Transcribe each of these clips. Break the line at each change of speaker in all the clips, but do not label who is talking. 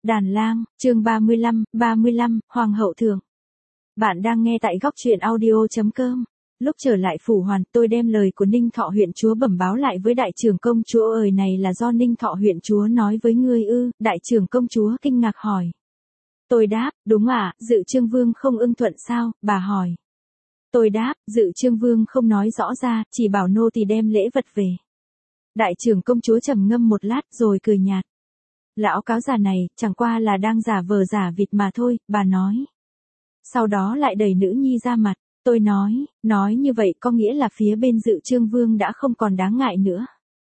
Đàn lang, chương 35, Hoàng hậu thượng. Bạn đang nghe tại góc truyện audio.com. Lúc trở lại Phủ Hoàn, tôi đem lời của Ninh Thọ huyện chúa bẩm báo lại với đại trưởng công chúa. Ơi này là do Ninh Thọ huyện chúa nói với ngươi ư? Đại trưởng công chúa kinh ngạc hỏi. Tôi đáp, đúng ạ, Dự Trương Vương không ưng thuận sao? Bà hỏi. Tôi đáp, Dự Trương Vương không nói rõ ra, chỉ bảo nô tỳ đem lễ vật về. Đại trưởng công chúa trầm ngâm một lát rồi cười nhạt. Lão cáo già này, chẳng qua là đang giả vờ giả vịt mà thôi, bà nói. Sau đó lại đẩy nữ nhi ra mặt, tôi nói như vậy có nghĩa là phía bên Dự Trương Vương đã không còn đáng ngại nữa.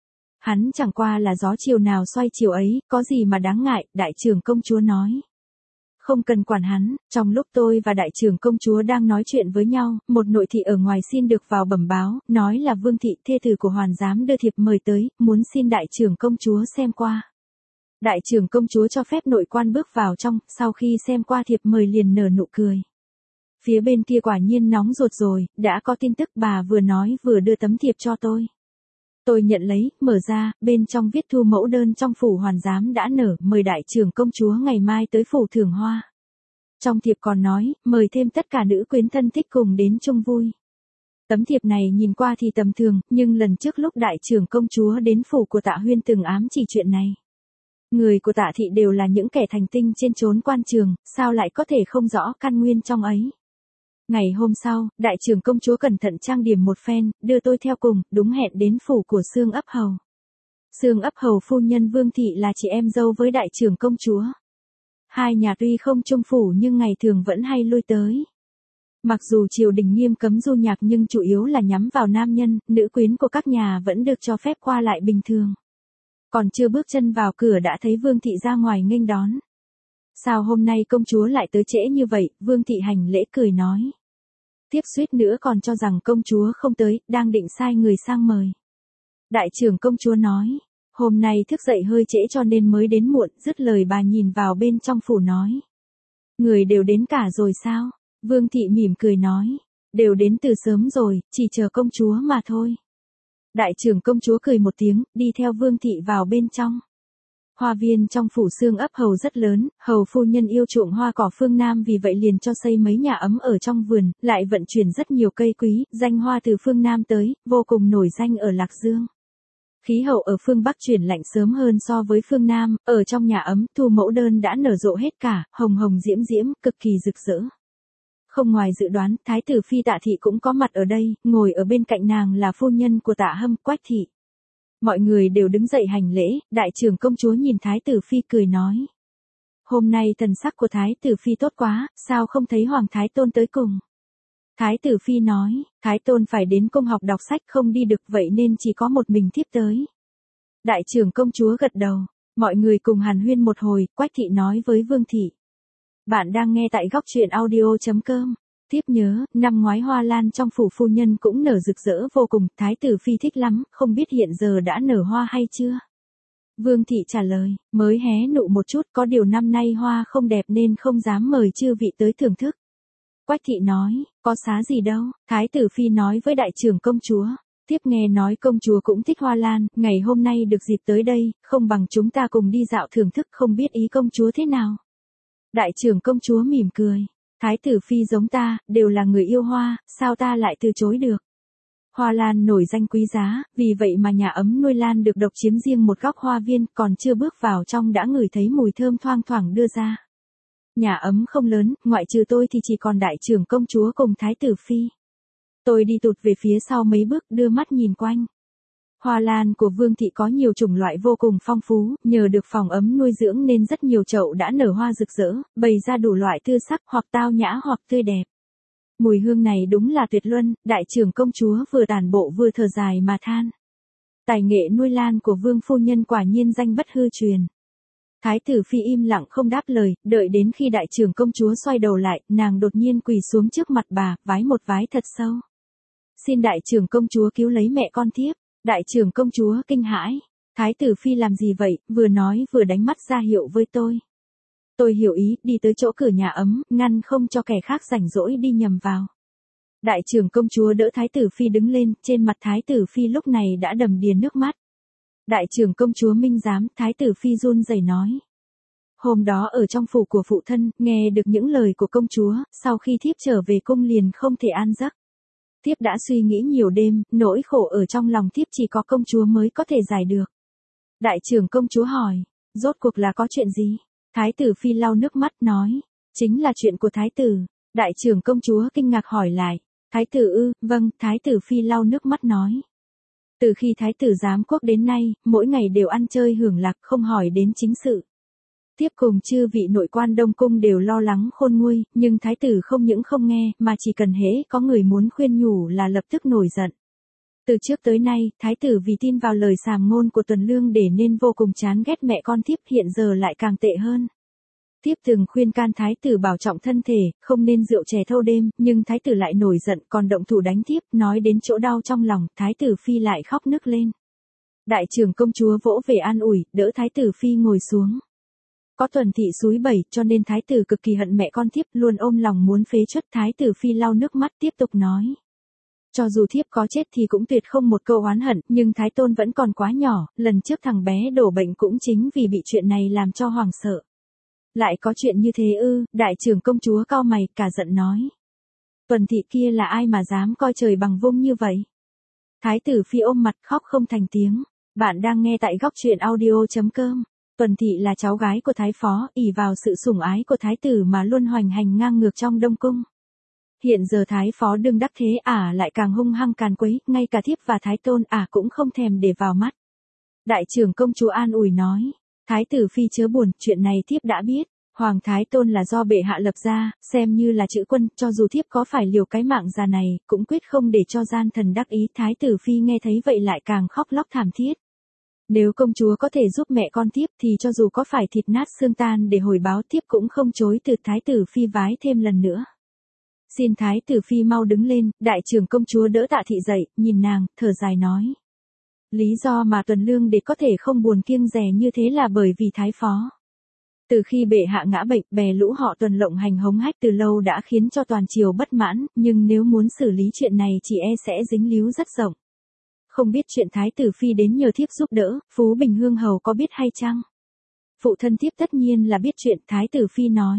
Hắn chẳng qua là gió chiều nào xoay chiều ấy, có gì mà đáng ngại, đại trưởng công chúa nói. Không cần quản hắn, trong lúc tôi và đại trưởng công chúa đang nói chuyện với nhau, một nội thị ở ngoài xin được vào bẩm báo, nói là Vương thị thê tử của Hoàn giám đưa thiệp mời tới, muốn xin đại trưởng công chúa xem qua. Đại trưởng công chúa cho phép nội quan bước vào trong, sau khi xem qua thiệp mời liền nở nụ cười. Phía bên kia quả nhiên nóng ruột rồi, đã có tin tức bà vừa nói vừa đưa tấm thiệp cho tôi. Tôi nhận lấy, mở ra, bên trong viết thu mẫu đơn trong phủ Hoàn giám đã nở, mời đại trưởng công chúa ngày mai tới phủ thưởng hoa. Trong thiệp còn nói, mời thêm tất cả nữ quyến thân thích cùng đến chung vui. Tấm thiệp này nhìn qua thì tầm thường, nhưng lần trước lúc đại trưởng công chúa đến phủ của Tạ Huyên từng ám chỉ chuyện này. Người của Tạ thị đều là những kẻ thành tinh trên chốn quan trường, sao lại có thể không rõ căn nguyên trong ấy. Ngày hôm sau, đại trưởng công chúa cẩn thận trang điểm một phen, đưa tôi theo cùng, đúng hẹn đến phủ của Xương Ấp Hầu. Xương Ấp Hầu phu nhân Vương thị là chị em dâu với đại trưởng công chúa. Hai nhà tuy không chung phủ nhưng ngày thường vẫn hay lui tới. Mặc dù triều đình nghiêm cấm du nhạc nhưng chủ yếu là nhắm vào nam nhân, nữ quyến của các nhà vẫn được cho phép qua lại bình thường. Còn chưa bước chân vào cửa đã thấy Vương thị ra ngoài nghênh đón. Sao hôm nay công chúa lại tới trễ như vậy? Vương thị hành lễ cười nói. Tiếp suýt nữa còn cho rằng công chúa không tới, đang định sai người sang mời. Đại trưởng công chúa nói, hôm nay thức dậy hơi trễ cho nên mới đến muộn, dứt lời bà nhìn vào bên trong phủ nói. Người đều đến cả rồi sao? Vương thị mỉm cười nói, đều đến từ sớm rồi, chỉ chờ công chúa mà thôi. Đại trưởng công chúa cười một tiếng, đi theo Vương thị vào bên trong. Hoa viên trong phủ Xương Ấp Hầu rất lớn, hầu phu nhân yêu chuộng hoa cỏ phương Nam vì vậy liền cho xây mấy nhà ấm ở trong vườn, lại vận chuyển rất nhiều cây quý, danh hoa từ phương Nam tới, vô cùng nổi danh ở Lạc Dương. Khí hậu ở phương Bắc chuyển lạnh sớm hơn so với phương Nam, ở trong nhà ấm, thu mẫu đơn đã nở rộ hết cả, hồng hồng diễm diễm, cực kỳ rực rỡ. Không ngoài dự đoán, thái tử phi Tạ thị cũng có mặt ở đây, ngồi ở bên cạnh nàng là phu nhân của Tạ Hâm, Quách thị. Mọi người đều đứng dậy hành lễ, đại trưởng công chúa nhìn thái tử phi cười nói. Hôm nay thần sắc của thái tử phi tốt quá, sao không thấy hoàng thái tôn tới cùng? Thái tử phi nói, thái tôn phải đến cung học đọc sách không đi được vậy nên chỉ có một mình thiếp tới. Đại trưởng công chúa gật đầu, mọi người cùng hàn huyên một hồi, Quách thị nói với Vương thị. Bạn đang nghe tại góc truyện audio.com. Tiếp nhớ, năm ngoái hoa lan trong phủ phu nhân cũng nở rực rỡ vô cùng, thái tử phi thích lắm, không biết hiện giờ đã nở hoa hay chưa? Vương thị trả lời, mới hé nụ một chút, có điều năm nay hoa không đẹp nên không dám mời chư vị tới thưởng thức. Quách thị nói, có xá gì đâu, thái tử phi nói với đại trưởng công chúa. Tiếp nghe nói công chúa cũng thích hoa lan, ngày hôm nay được dịp tới đây, không bằng chúng ta cùng đi dạo thưởng thức, không biết ý công chúa thế nào. Đại trưởng công chúa mỉm cười. Thái tử phi giống ta, đều là người yêu hoa, sao ta lại từ chối được. Hoa lan nổi danh quý giá, vì vậy mà nhà ấm nuôi lan được độc chiếm riêng một góc hoa viên, còn chưa bước vào trong đã ngửi thấy mùi thơm thoang thoảng đưa ra. Nhà ấm không lớn, ngoại trừ tôi thì chỉ còn đại trưởng công chúa cùng thái tử phi. Tôi đi tụt về phía sau mấy bước, đưa mắt nhìn quanh. Hoa lan của Vương thị có nhiều chủng loại vô cùng phong phú, nhờ được phòng ấm nuôi dưỡng nên rất nhiều chậu đã nở hoa rực rỡ, bày ra đủ loại tươi sắc hoặc tao nhã hoặc tươi đẹp. Mùi hương này đúng là tuyệt luân, đại trưởng công chúa vừa tản bộ vừa thở dài mà than. Tài nghệ nuôi lan của Vương phu nhân quả nhiên danh bất hư truyền. Thái tử phi im lặng không đáp lời, đợi đến khi đại trưởng công chúa xoay đầu lại, nàng đột nhiên quỳ xuống trước mặt bà, vái một vái thật sâu. Xin đại trưởng công chúa cứu lấy mẹ con thiếp. Đại trưởng công chúa kinh hãi, thái tử phi làm gì vậy, vừa nói vừa đánh mắt ra hiệu với tôi. Tôi hiểu ý, đi tới chỗ cửa nhà ấm, ngăn không cho kẻ khác rảnh rỗi đi nhầm vào. Đại trưởng công chúa đỡ thái tử phi đứng lên, trên mặt thái tử phi lúc này đã đầm đìa nước mắt. Đại trưởng công chúa minh giám, thái tử phi run rẩy nói. Hôm đó ở trong phủ của phụ thân, nghe được những lời của công chúa, sau khi thiếp trở về cung liền không thể an giấc. Thiếp đã suy nghĩ nhiều đêm, nỗi khổ ở trong lòng thiếp chỉ có công chúa mới có thể giải được. Đại trưởng công chúa hỏi, rốt cuộc là có chuyện gì? Thái tử phi lau nước mắt nói, chính là chuyện của thái tử. Đại trưởng công chúa kinh ngạc hỏi lại, thái tử ư? Vâng, thái tử phi lau nước mắt nói. Từ khi thái tử giám quốc đến nay, mỗi ngày đều ăn chơi hưởng lạc không hỏi đến chính sự. Tiếp cùng chư vị nội quan Đông Cung đều lo lắng khôn nguôi, nhưng thái tử không những không nghe, mà chỉ cần hễ có người muốn khuyên nhủ là lập tức nổi giận. Từ trước tới nay, thái tử vì tin vào lời sàm ngôn của Tuần Lương để nên vô cùng chán ghét mẹ con thiếp, hiện giờ lại càng tệ hơn. Thiếp từng khuyên can thái tử bảo trọng thân thể, không nên rượu chè thâu đêm, nhưng thái tử lại nổi giận còn động thủ đánh thiếp, nói đến chỗ đau trong lòng, thái tử phi lại khóc nức lên. Đại trưởng công chúa vỗ về an ủi, đỡ thái tử phi ngồi xuống. Có Tuần thị xúi bẩy, cho nên thái tử cực kỳ hận mẹ con thiếp, luôn ôm lòng muốn phế truất. Thái tử phi lau nước mắt tiếp tục nói. Cho dù thiếp có chết thì cũng tuyệt không một câu oán hận, nhưng thái tôn vẫn còn quá nhỏ, lần trước thằng bé đổ bệnh cũng chính vì bị chuyện này làm cho hoảng sợ. Lại có chuyện như thế ư? Đại trưởng công chúa cau mày, cả giận nói. Tuần thị kia là ai mà dám coi trời bằng vung như vậy? Thái tử phi ôm mặt khóc không thành tiếng. Bạn đang nghe tại góc truyện audio.com. Tuần thị là cháu gái của thái phó, ỷ vào sự sủng ái của thái tử mà luôn hoành hành ngang ngược trong Đông Cung. Hiện giờ thái phó đương đắc thế lại càng hung hăng càn quấy, ngay cả thiếp và thái tôn cũng không thèm để vào mắt. Đại trưởng công chúa an ủi nói, thái tử phi chớ buồn, chuyện này thiếp đã biết. Hoàng thái tôn là do bệ hạ lập ra, xem như là chữ quân, cho dù thiếp có phải liều cái mạng già này, cũng quyết không để cho gian thần đắc ý. Thái tử phi nghe thấy vậy lại càng khóc lóc thảm thiết. Nếu công chúa có thể giúp mẹ con thiếp thì cho dù có phải thịt nát xương tan để hồi báo, thiếp cũng không chối từ. Thái tử phi vái thêm lần nữa. Xin thái tử phi mau đứng lên. Đại trưởng công chúa đỡ Tạ thị dậy, nhìn nàng, thở dài nói. Lý do mà Tuần Lương để có thể không buồn kiêng dè như thế là bởi vì thái phó. Từ khi bệ hạ ngã bệnh, bè lũ họ Tuần lộng hành hống hách từ lâu đã khiến cho toàn triều bất mãn, nhưng nếu muốn xử lý chuyện này chỉ sẽ dính líu rất rộng. Không biết chuyện thái tử phi đến nhờ thiếp giúp đỡ, Phú Bình Hương hầu có biết hay chăng? Phụ thân thiếp tất nhiên là biết chuyện, thái tử phi nói.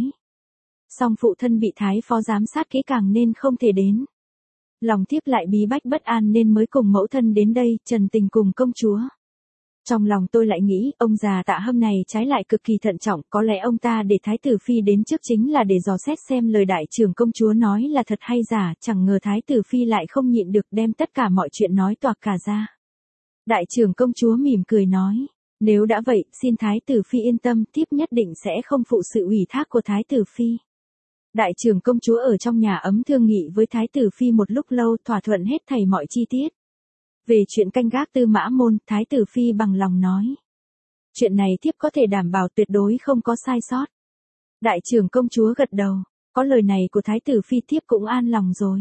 Song phụ thân bị thái phó giám sát kỹ càng nên không thể đến. Lòng thiếp lại bí bách bất an nên mới cùng mẫu thân đến đây, trần tình cùng công chúa. Trong lòng tôi lại nghĩ, ông già Tạ Hâm này trái lại cực kỳ thận trọng, có lẽ ông ta để thái tử phi đến trước chính là để dò xét xem lời đại trưởng công chúa nói là thật hay giả, chẳng ngờ thái tử phi lại không nhịn được đem tất cả mọi chuyện nói toạc cả ra. Đại trưởng công chúa mỉm cười nói, nếu đã vậy, xin thái tử phi yên tâm, thiếp nhất định sẽ không phụ sự ủy thác của thái tử phi. Đại trưởng công chúa ở trong nhà ấm thương nghị với thái tử phi một lúc lâu, thỏa thuận hết thảy mọi chi tiết. Về chuyện canh gác Tư Mã Môn, thái tử phi bằng lòng nói. Chuyện này thiếp có thể đảm bảo tuyệt đối không có sai sót. Đại trưởng công chúa gật đầu, có lời này của thái tử phi thiếp cũng an lòng rồi.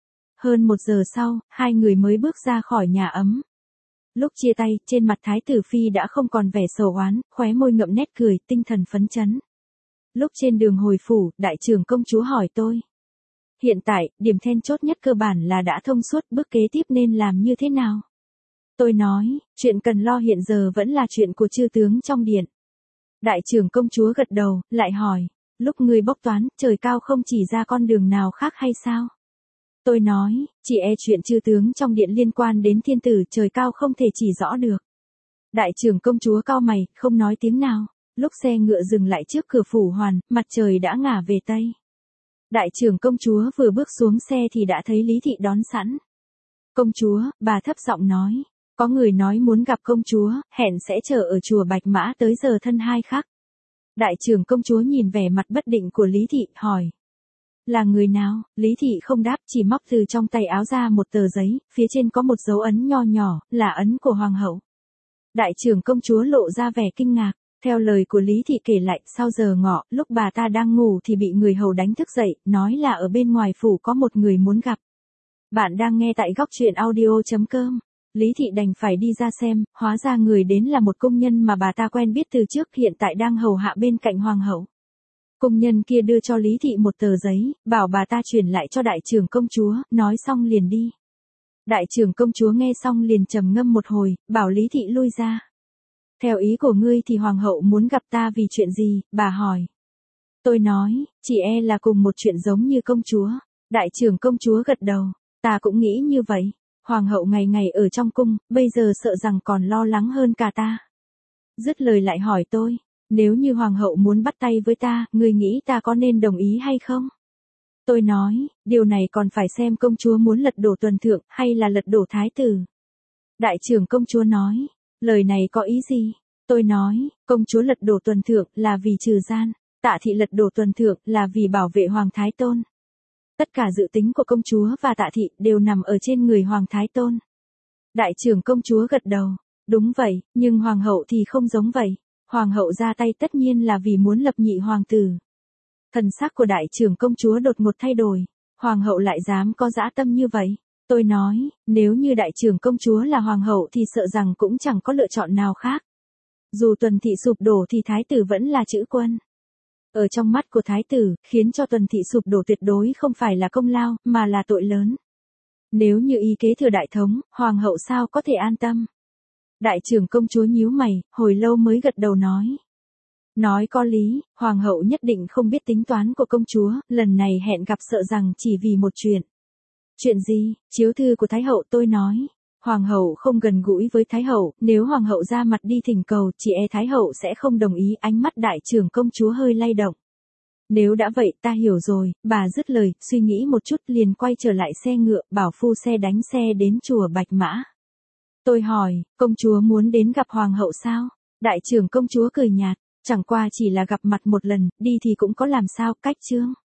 Hơn 1 giờ sau, hai người mới bước ra khỏi nhà ấm. Lúc chia tay, trên mặt thái tử phi đã không còn vẻ sầu oán, khóe môi ngậm nét cười, tinh thần phấn chấn. Lúc trên đường hồi phủ, đại trưởng công chúa hỏi tôi. Hiện tại, điểm then chốt nhất cơ bản là đã thông suốt, bước kế tiếp nên làm như thế nào? Tôi nói, chuyện cần lo hiện giờ vẫn là chuyện của chư tướng trong điện. Đại trưởng công chúa gật đầu, lại hỏi, lúc ngươi bốc toán, trời cao không chỉ ra con đường nào khác hay sao? Tôi nói, chỉ chuyện chư tướng trong điện liên quan đến thiên tử, trời cao không thể chỉ rõ được. Đại trưởng công chúa cau mày, không nói tiếng nào. Lúc xe ngựa dừng lại trước cửa phủ hoàn, mặt trời đã ngả về tây. Đại trưởng công chúa vừa bước xuống xe thì đã thấy Lý Thị đón sẵn. Công chúa, bà thấp giọng nói, có người nói muốn gặp công chúa, hẹn sẽ chờ ở chùa Bạch Mã tới giờ thân 2 khắc. Đại trưởng công chúa nhìn vẻ mặt bất định của Lý Thị, hỏi. Là người nào? Lý Thị không đáp, chỉ móc từ trong tay áo ra một tờ giấy, phía trên có một dấu ấn nho nhỏ, là ấn của hoàng hậu. Đại trưởng công chúa lộ ra vẻ kinh ngạc. Theo lời của Lý Thị kể lại, sau giờ ngọ, lúc bà ta đang ngủ thì bị người hầu đánh thức dậy, nói là ở bên ngoài phủ có một người muốn gặp. Bạn đang nghe tại góc truyện audio.com. Lý Thị đành phải đi ra xem, hóa ra người đến là một công nhân mà bà ta quen biết từ trước, hiện tại đang hầu hạ bên cạnh hoàng hậu. Công nhân kia đưa cho Lý Thị một tờ giấy, bảo bà ta chuyển lại cho đại trưởng công chúa, nói xong liền đi. Đại trưởng công chúa nghe xong liền trầm ngâm một hồi, bảo Lý Thị lui ra. Theo ý của ngươi thì hoàng hậu muốn gặp ta vì chuyện gì, bà hỏi. Tôi nói, chỉ e là cùng một chuyện giống như công chúa. Đại trưởng công chúa gật đầu, ta cũng nghĩ như vậy. Hoàng hậu ngày ngày ở trong cung, bây giờ sợ rằng còn lo lắng hơn cả ta. Dứt lời lại hỏi tôi, nếu như hoàng hậu muốn bắt tay với ta, ngươi nghĩ ta có nên đồng ý hay không? Tôi nói, điều này còn phải xem công chúa muốn lật đổ tuần thượng hay là lật đổ thái tử. Đại trưởng công chúa nói, lời này có ý gì? Tôi nói, công chúa lật đổ tuần thượng là vì trừ gian, Tạ Thị lật đổ tuần thượng là vì bảo vệ Hoàng Thái Tôn. Tất cả dự tính của công chúa và Tạ Thị đều nằm ở trên người Hoàng Thái Tôn. Đại trưởng công chúa gật đầu, đúng vậy, nhưng hoàng hậu thì không giống vậy. Hoàng hậu ra tay tất nhiên là vì muốn lập nhị hoàng tử. Thần sắc của đại trưởng công chúa đột ngột thay đổi, hoàng hậu lại dám có dã tâm như vậy. Tôi nói, nếu như đại trưởng công chúa là hoàng hậu thì sợ rằng cũng chẳng có lựa chọn nào khác. Dù Tuần Thị sụp đổ thì thái tử vẫn là chữ quân. Ở trong mắt của thái tử, khiến cho Tuần Thị sụp đổ tuyệt đối không phải là công lao, mà là tội lớn. Nếu như y kế thừa đại thống, hoàng hậu sao có thể an tâm? Đại trưởng công chúa nhíu mày, hồi lâu mới gật đầu nói. Nói có lý, hoàng hậu nhất định không biết tính toán của công chúa, lần này hẹn gặp sợ rằng chỉ vì một chuyện. Chuyện gì? Chiếu thư của thái hậu. Tôi nói. Hoàng hậu không gần gũi với thái hậu, nếu hoàng hậu ra mặt đi thỉnh cầu, chỉ e thái hậu sẽ không đồng ý. Ánh mắt đại trưởng công chúa hơi lay động. Nếu đã vậy ta hiểu rồi, bà dứt lời, suy nghĩ một chút liền quay trở lại xe ngựa, bảo phu xe đánh xe đến chùa Bạch Mã. Tôi hỏi, công chúa muốn đến gặp hoàng hậu sao? Đại trưởng công chúa cười nhạt, chẳng qua chỉ là gặp mặt một lần, đi thì cũng có làm sao, cách chương.